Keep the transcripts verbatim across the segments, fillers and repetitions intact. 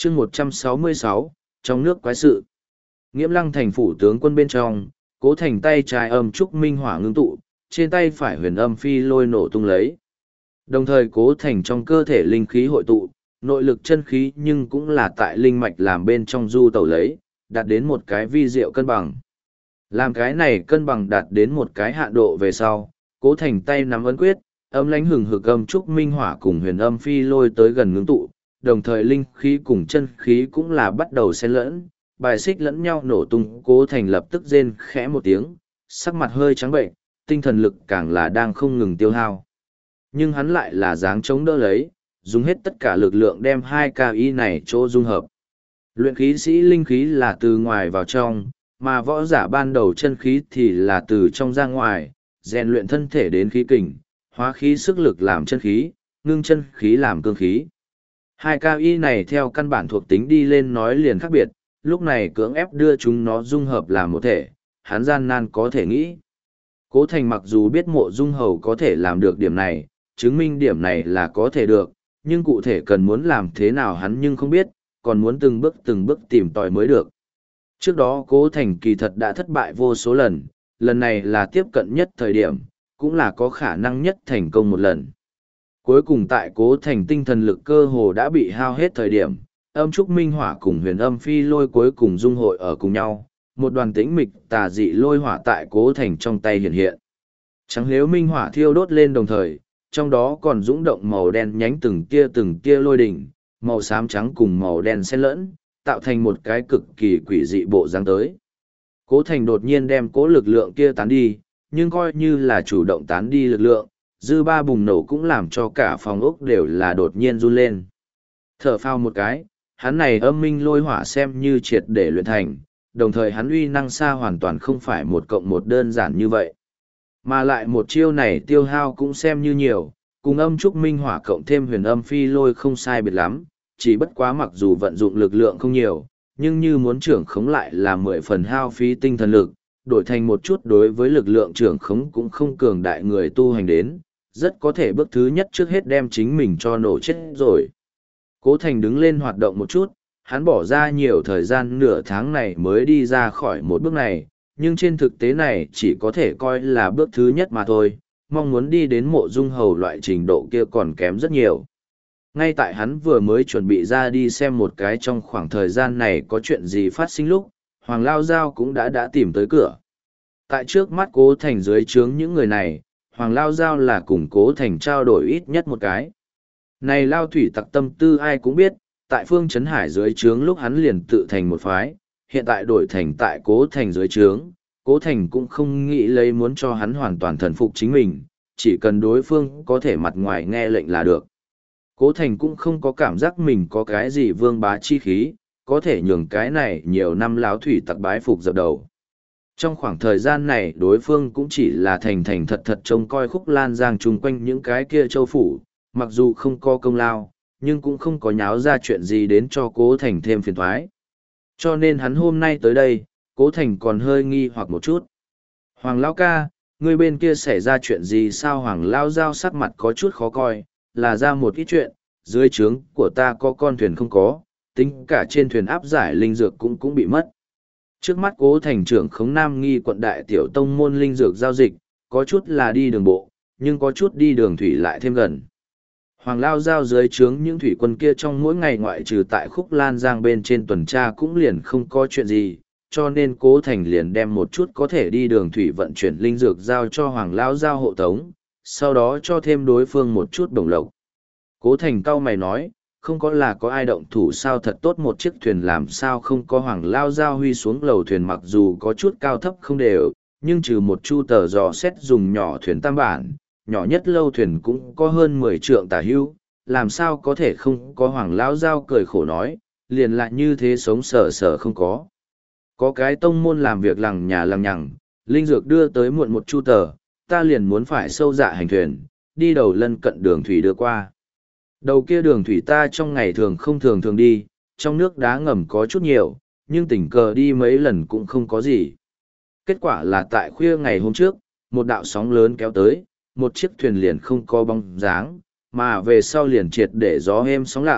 chương một trăm sáu mươi sáu, trong nước quái sự. Nghiễm Lăng thành phủ tướng quân bên trong, Cố Thành tay trái âm trúc minh hỏa ngưng tụ, trên tay phải huyền âm phi lôi nổ tung lấy. Đồng thời Cố Thành trong cơ thể linh khí hội tụ, nội lực chân khí nhưng cũng là tại linh mạch làm bên trong du tẩu lấy, đạt đến một cái vi diệu cân bằng. Làm cái này cân bằng đạt đến một cái hạn độ về sau, Cố Thành tay nắm ấn quyết, âm lãnh hừng hực âm trúc minh hỏa cùng huyền âm phi lôi tới gần ngưng tụ, đồng thời linh khí cùng chân khí cũng là bắt đầu xen lẫn, bài xích lẫn nhau nổ tung. Cố Thành lập tức rên khẽ một tiếng, sắc mặt hơi trắng bệnh, tinh thần lực càng là đang không ngừng tiêu hao. Nhưng hắn lại là dáng chống đỡ lấy, dùng hết tất cả lực lượng đem hai ca y này chỗ dung hợp. Luyện khí sĩ linh khí là từ ngoài vào trong, mà võ giả ban đầu chân khí thì là từ trong ra ngoài, rèn luyện thân thể đến khí kình, hóa khí sức lực làm chân khí, ngưng chân khí làm cương khí. Hai ca y này theo căn bản thuộc tính đi lên nói liền khác biệt, lúc này cưỡng ép đưa chúng nó dung hợp làm một thể, hắn gian nan có thể nghĩ. Cố Thành mặc dù biết Mộ Dung Hầu có thể làm được điểm này, chứng minh điểm này là có thể được, nhưng cụ thể cần muốn làm thế nào hắn nhưng không biết, còn muốn từng bước từng bước tìm tòi mới được. Trước đó Cố Thành kỳ thật đã thất bại vô số lần, lần này là tiếp cận nhất thời điểm, cũng là có khả năng nhất thành công một lần. Cuối cùng tại Cố Thành tinh thần lực cơ hồ đã bị hao hết thời điểm, âm trúc minh hỏa cùng huyền âm phi lôi cuối cùng dung hội ở cùng nhau, một đoàn tĩnh mịch tà dị lôi hỏa tại Cố Thành trong tay hiện hiện. Trắng lếu minh hỏa thiêu đốt lên đồng thời, trong đó còn dũng động màu đen nhánh từng tia từng tia lôi đỉnh, màu xám trắng cùng màu đen xen lẫn, tạo thành một cái cực kỳ quỷ dị bộ dáng tới. Cố Thành đột nhiên đem cố lực lượng kia tán đi, nhưng coi như là chủ động tán đi lực lượng, dư ba bùng nổ cũng làm cho cả phòng ốc đều là đột nhiên run lên. Thở phao một cái, hắn này âm minh lôi hỏa xem như triệt để luyện thành, đồng thời hắn uy năng xa hoàn toàn không phải một cộng một đơn giản như vậy. Mà lại một chiêu này tiêu hao cũng xem như nhiều, cùng âm trúc minh hỏa cộng thêm huyền âm phi lôi không sai biệt lắm, chỉ bất quá mặc dù vận dụng lực lượng không nhiều, nhưng như muốn trưởng khống lại là mười phần hao phí tinh thần lực, đổi thành một chút đối với lực lượng trưởng khống cũng không cường đại người tu hành đến, rất có thể bước thứ nhất trước hết đem chính mình cho nổ chết rồi. Cố Thành đứng lên hoạt động một chút, hắn bỏ ra nhiều thời gian nửa tháng này mới đi ra khỏi một bước này, nhưng trên thực tế này chỉ có thể coi là bước thứ nhất mà thôi, mong muốn đi đến Mộ Dung Hầu loại trình độ kia còn kém rất nhiều. Ngay tại hắn vừa mới chuẩn bị ra đi xem một cái trong khoảng thời gian này có chuyện gì phát sinh lúc, Hoàng Lao Giao cũng đã đã tìm tới cửa. Tại trước mắt Cố Thành dưới trướng những người này, Hoàng Lao Giao là cùng Cố Thành trao đổi ít nhất một cái. Này Lao Thủy tặc tâm tư ai cũng biết, tại Phương Trấn Hải dưới trướng lúc hắn liền tự thành một phái, hiện tại đổi thành tại Cố Thành dưới trướng, Cố Thành cũng không nghĩ lấy muốn cho hắn hoàn toàn thần phục chính mình, chỉ cần đối phương có thể mặt ngoài nghe lệnh là được. Cố Thành cũng không có cảm giác mình có cái gì vương bá chi khí, có thể nhường cái này nhiều năm láo thủy tặc bái phục dập đầu. Trong khoảng thời gian này đối phương cũng chỉ là thành thành thật thật trông coi Khúc Lan Giang chung quanh những cái kia châu phủ, mặc dù không có công lao, nhưng cũng không có nháo ra chuyện gì đến cho Cố Thành thêm phiền thoái. Cho nên hắn hôm nay tới đây, Cố Thành còn hơi nghi hoặc một chút. Hoàng Lão ca, người bên kia xảy ra chuyện gì sao? Hoàng Lão Giao sắc mặt có chút khó coi, là ra một ít chuyện, dưới trướng của ta có con thuyền không có, tính cả trên thuyền áp giải linh dược cũng cũng bị mất. Trước mắt Cố Thành trưởng khống Nam Nghi quận đại tiểu tông môn linh dược giao dịch, có chút là đi đường bộ, nhưng có chút đi đường thủy lại thêm gần. Hoàng Lao Giao dưới trướng những thủy quân kia trong mỗi ngày ngoại trừ tại Khúc Lan Giang bên trên tuần tra cũng liền không có chuyện gì, cho nên Cố Thành liền đem một chút có thể đi đường thủy vận chuyển linh dược giao cho Hoàng Lao Giao hộ tống, sau đó cho thêm đối phương một chút bổng lộc. Cố Thành cau mày nói, không có là có ai động thủ sao? Thật tốt một chiếc thuyền làm sao không có? Hoàng Lao Giao huy xuống lầu thuyền mặc dù có chút cao thấp không đều, nhưng trừ một chu tờ dò xét dùng nhỏ thuyền tam bản, nhỏ nhất lâu thuyền cũng có hơn mười trượng tả hữu, làm sao có thể không có? Hoàng Lao Giao cười khổ nói, liền lại như thế sống sờ sờ không có. Có cái tông môn làm việc lằng nhà lằng nhằng, linh dược đưa tới muộn một chu tờ, ta liền muốn phải sâu dạ hành thuyền, đi đầu lân cận đường thủy đưa qua. Đầu kia đường thủy ta trong ngày thường không thường thường đi, trong nước đá ngầm có chút nhiều, nhưng tình cờ đi mấy lần cũng không có gì. Kết quả là tại khuya ngày hôm trước, một đạo sóng lớn kéo tới, một chiếc thuyền liền không có bóng dáng, mà về sau liền triệt để gió êm sóng lặng,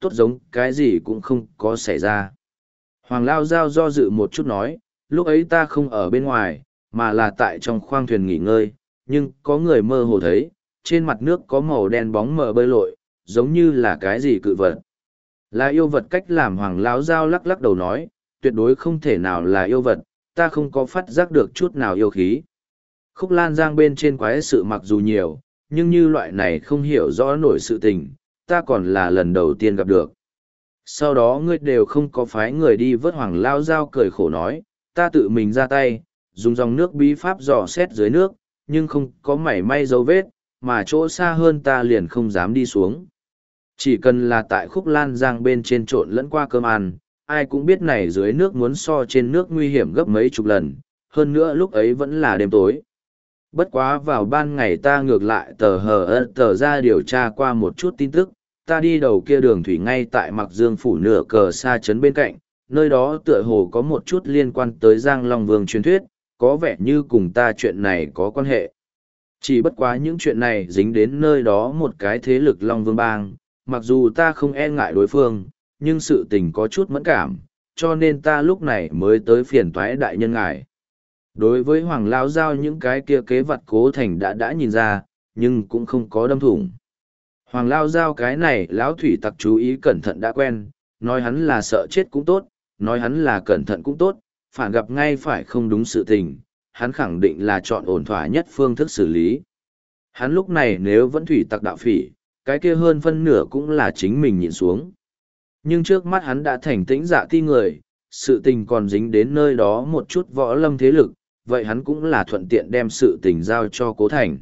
tốt giống cái gì cũng không có xảy ra. Hoàng Lao Giao do dự một chút nói, lúc ấy ta không ở bên ngoài, mà là tại trong khoang thuyền nghỉ ngơi, nhưng có người mơ hồ thấy, trên mặt nước có màu đen bóng mờ bơi lội, giống như là cái gì cự vật. Là yêu vật. Cách làm Hoàng Lão Giao lắc lắc đầu nói, tuyệt đối không thể nào là yêu vật, ta không có phát giác được chút nào yêu khí. Khúc Lan Giang bên trên quái sự mặc dù nhiều, nhưng như loại này không hiểu rõ nổi sự tình, ta còn là lần đầu tiên gặp được. Sau đó ngươi đều không có phái người đi vớt Hoàng Lao Giao cười khổ nói, ta tự mình ra tay, dùng dòng nước bí pháp dò xét dưới nước, nhưng không có mảy may dấu vết, mà chỗ xa hơn ta liền không dám đi xuống. Chỉ cần là tại Khúc Lan Giang bên trên trộn lẫn qua cơm ăn, ai cũng biết này dưới nước muốn so trên nước nguy hiểm gấp mấy chục lần, hơn nữa lúc ấy vẫn là đêm tối. Bất quá vào ban ngày ta ngược lại tờ hờ ơ tờ ra điều tra qua một chút tin tức, ta đi đầu kia đường thủy ngay tại Mặc Dương phủ nửa cờ xa trấn bên cạnh, nơi đó tựa hồ có một chút liên quan tới Giang Long Vương truyền thuyết, có vẻ như cùng ta chuyện này có quan hệ. Chỉ bất quá những chuyện này dính đến nơi đó một cái thế lực Long Vương bang, mặc dù ta không e ngại đối phương, nhưng sự tình có chút mẫn cảm, cho nên ta lúc này mới tới phiền toái đại nhân ngài. Đối với Hoàng Lao Giao những cái kia kế vật Cố Thành đã đã nhìn ra, nhưng cũng không có đâm thủng. Hoàng Lao Giao cái này lão thủy tặc chú ý cẩn thận đã quen, nói hắn là sợ chết cũng tốt, nói hắn là cẩn thận cũng tốt, phản gặp ngay phải không đúng sự tình, hắn khẳng định là chọn ổn thỏa nhất phương thức xử lý. Hắn lúc này nếu vẫn thủy tặc đạo phỉ, cái kia hơn phân nửa cũng là chính mình nhịn xuống. Nhưng trước mắt hắn đã thành tĩnh dạ ti người, sự tình còn dính đến nơi đó một chút võ lâm thế lực, vậy hắn cũng là thuận tiện đem sự tình giao cho Cố Thành.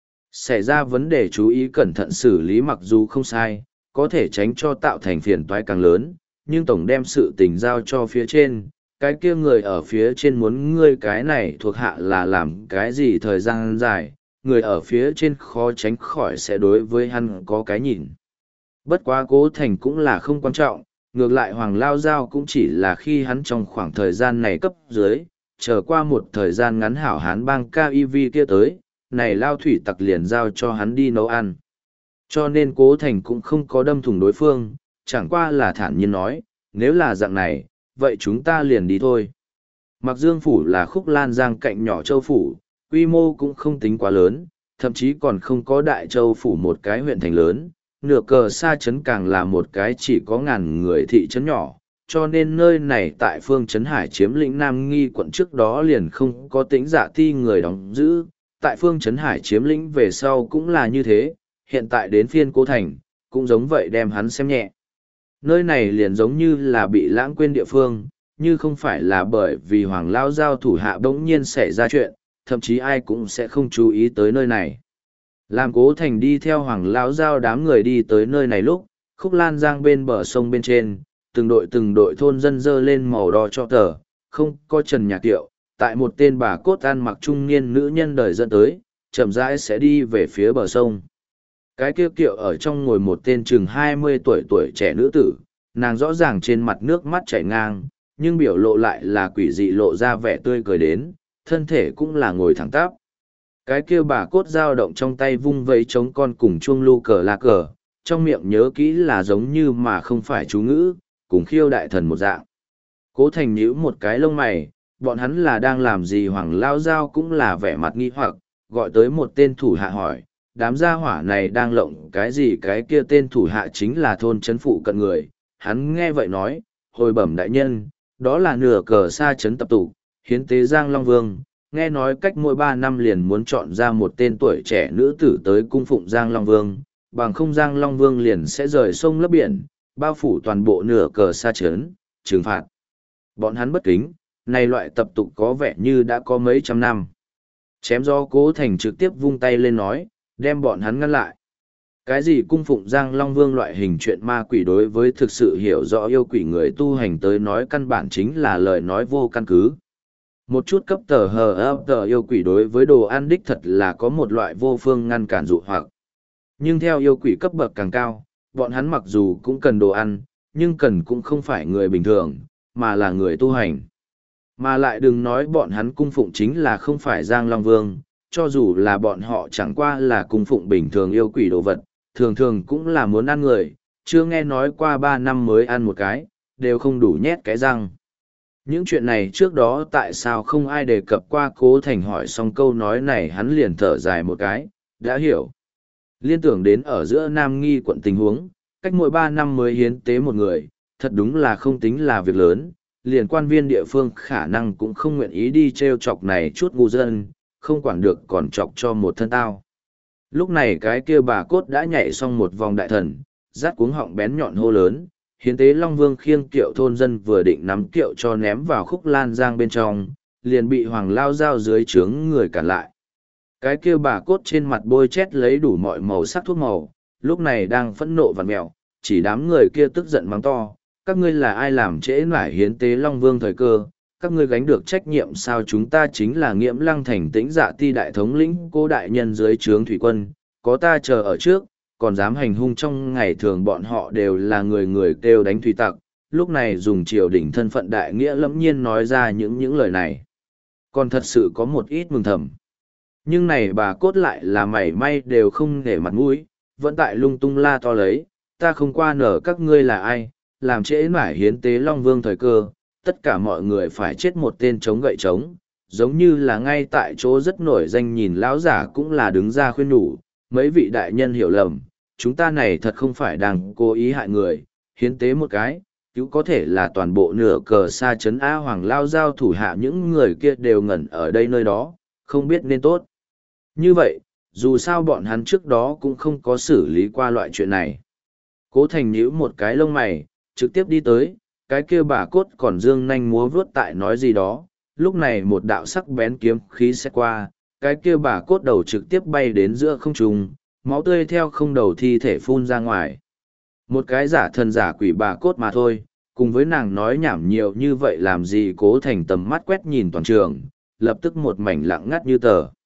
Xảy ra vấn đề chú ý cẩn thận xử lý mặc dù không sai, có thể tránh cho tạo thành phiền toái càng lớn, nhưng tổng đem sự tình giao cho phía trên, cái kia người ở phía trên muốn ngươi cái này thuộc hạ là làm cái gì thời gian dài, người ở phía trên khó tránh khỏi sẽ đối với hắn có cái nhìn. Bất quá Cố Thành cũng là không quan trọng, ngược lại Hoàng Lao Giao cũng chỉ là khi hắn trong khoảng thời gian này cấp dưới, chờ qua một thời gian ngắn hảo hán bang ca i vê kia tới, này Lao thủy tặc liền giao cho hắn đi nấu ăn. Cho nên Cố Thành cũng không có đâm thủng đối phương, chẳng qua là thản nhiên nói, nếu là dạng này, vậy chúng ta liền đi thôi. Mặc Dương Phủ là Khúc Lan Giang cạnh nhỏ Châu Phủ, quy mô cũng không tính quá lớn, thậm chí còn không có Đại Châu Phủ một cái huyện thành lớn, nửa cờ xa trấn càng là một cái chỉ có ngàn người thị trấn nhỏ, cho nên nơi này tại phương trấn Hải chiếm lĩnh Nam Nghi quận trước đó liền không có tính dạ ti người đóng giữ, tại phương trấn Hải chiếm lĩnh về sau cũng là như thế, hiện tại đến phiên Cố Thành, cũng giống vậy đem hắn xem nhẹ. Nơi này liền giống như là bị lãng quên địa phương, như không phải là bởi vì Hoàng Lao Giao thủ hạ bỗng nhiên xảy ra chuyện, thậm chí ai cũng sẽ không chú ý tới nơi này. Làm Cố Thành đi theo Hoàng Lao Giao đám người đi tới nơi này lúc, Khúc Lan Giang bên bờ sông bên trên, từng đội từng đội thôn dân dơ lên màu đỏ cho tờ, không có trần nhạc kiệu, tại một tên bà cốt ăn mặc trung niên nữ nhân đời dẫn tới, chậm rãi sẽ đi về phía bờ sông. Cái kia kiệu ở trong ngồi một tên chừng hai mươi tuổi tuổi trẻ nữ tử, nàng rõ ràng trên mặt nước mắt chảy ngang, nhưng biểu lộ lại là quỷ dị lộ ra vẻ tươi cười đến, thân thể cũng là ngồi thẳng tắp. Cái kia bà cốt dao động trong tay vung vẫy chống con cùng chuông lu cờ la cờ, trong miệng nhớ kỹ là giống như mà không phải chú ngữ, cùng khiêu đại thần một dạng. Cố Thành nhíu một cái lông mày, bọn hắn là đang làm gì? Hoàng Lao Giao cũng là vẻ mặt nghi hoặc, gọi tới một tên thủ hạ hỏi, đám gia hỏa này đang lộng cái gì? Cái kia tên thủ hạ chính là thôn trấn phụ cận người, hắn nghe vậy nói, hồi bẩm đại nhân, đó là nửa cờ xa trấn tập tụ, hiến tế Giang Long Vương, nghe nói cách mỗi ba năm liền muốn chọn ra một tên tuổi trẻ nữ tử tới cung phụng Giang Long Vương, bằng không Giang Long Vương liền sẽ rời sông lấp biển, bao phủ toàn bộ nửa cờ xa trấn, trừng phạt. Bọn hắn bất kính, này loại tập tục có vẻ như đã có mấy trăm năm. Chém gió Cố Thành trực tiếp vung tay lên nói, đem bọn hắn ngăn lại. Cái gì cung phụng Giang Long Vương loại hình chuyện ma quỷ đối với thực sự hiểu rõ yêu quỷ người tu hành tới nói căn bản chính là lời nói vô căn cứ. Một chút cấp tờ hờ ấp tờ yêu quỷ đối với đồ ăn đích thật là có một loại vô phương ngăn cản dụ hoặc. Nhưng theo yêu quỷ cấp bậc càng cao, bọn hắn mặc dù cũng cần đồ ăn, nhưng cần cũng không phải người bình thường, mà là người tu hành. Mà lại đừng nói bọn hắn cung phụng chính là không phải Giang Long Vương, cho dù là bọn họ chẳng qua là cung phụng bình thường yêu quỷ đồ vật, thường thường cũng là muốn ăn người, chưa nghe nói qua ba năm mới ăn một cái, đều không đủ nhét cái răng. Những chuyện này trước đó tại sao không ai đề cập qua? Cố Thành hỏi xong câu nói này hắn liền thở dài một cái, đã hiểu. Liên tưởng đến ở giữa Nam Nghi quận tình huống, cách mỗi ba năm mới hiến tế một người, thật đúng là không tính là việc lớn, liền quan viên địa phương khả năng cũng không nguyện ý đi treo chọc này chút ngu dân, không quản được còn chọc cho một thân tao. Lúc này cái kia bà cốt đã nhảy xong một vòng đại thần, rát cuống họng bén nhọn hô lớn, hiến tế Long Vương khiêng kiệu thôn dân vừa định nắm kiệu cho ném vào khúc lan giang bên trong, liền bị Hoàng Lao Giao dưới trướng người cản lại. Cái kia bà cốt trên mặt bôi chét lấy đủ mọi màu sắc thuốc màu, lúc này đang phẫn nộ vặn mẹo, chỉ đám người kia tức giận mắng to, các ngươi là ai làm trễ nải hiến tế Long Vương thời cơ, các ngươi gánh được trách nhiệm sao? Chúng ta chính là Nghiễm Lăng thành Tĩnh Dạ Ti đại thống lĩnh cô đại nhân dưới trướng thủy quân, có ta chờ ở trước, còn dám hành hung trong ngày thường bọn họ đều là người người kêu đánh thủy tặc, lúc này dùng triều đình thân phận đại nghĩa lẫm nhiên nói ra những những lời này. Còn thật sự có một ít mừng thầm. Nhưng này bà cốt lại là mảy may đều không để mặt mũi, vẫn tại lung tung la to lấy, ta không qua nở các ngươi là ai, làm trễ mải hiến tế Long Vương thời cơ, tất cả mọi người phải chết một tên chống gậy chống, giống như là ngay tại chỗ rất nổi danh nhìn lão giả cũng là đứng ra khuyên nhủ, mấy vị đại nhân hiểu lầm, chúng ta này thật không phải đang cố ý hại người, hiến tế một cái, cứu có thể là toàn bộ nửa cờ xa chấn A Hoàng Lao Giao thủ hạ những người kia đều ngẩn ở đây nơi đó, không biết nên tốt. Như vậy, dù sao bọn hắn trước đó cũng không có xử lý qua loại chuyện này. Cố Thành nhíu một cái lông mày, trực tiếp đi tới, cái kia bà cốt còn dương nanh múa vướt tại nói gì đó, lúc này một đạo sắc bén kiếm khí sẽ qua, cái kia bà cốt đầu trực tiếp bay đến giữa không trung, máu tươi theo không đầu thi thể phun ra ngoài. Một cái giả thần giả quỷ bà cốt mà thôi, cùng với nàng nói nhảm nhiều như vậy làm gì? Cố Thành tầm mắt quét nhìn toàn trường, lập tức một mảnh lặng ngắt như tờ.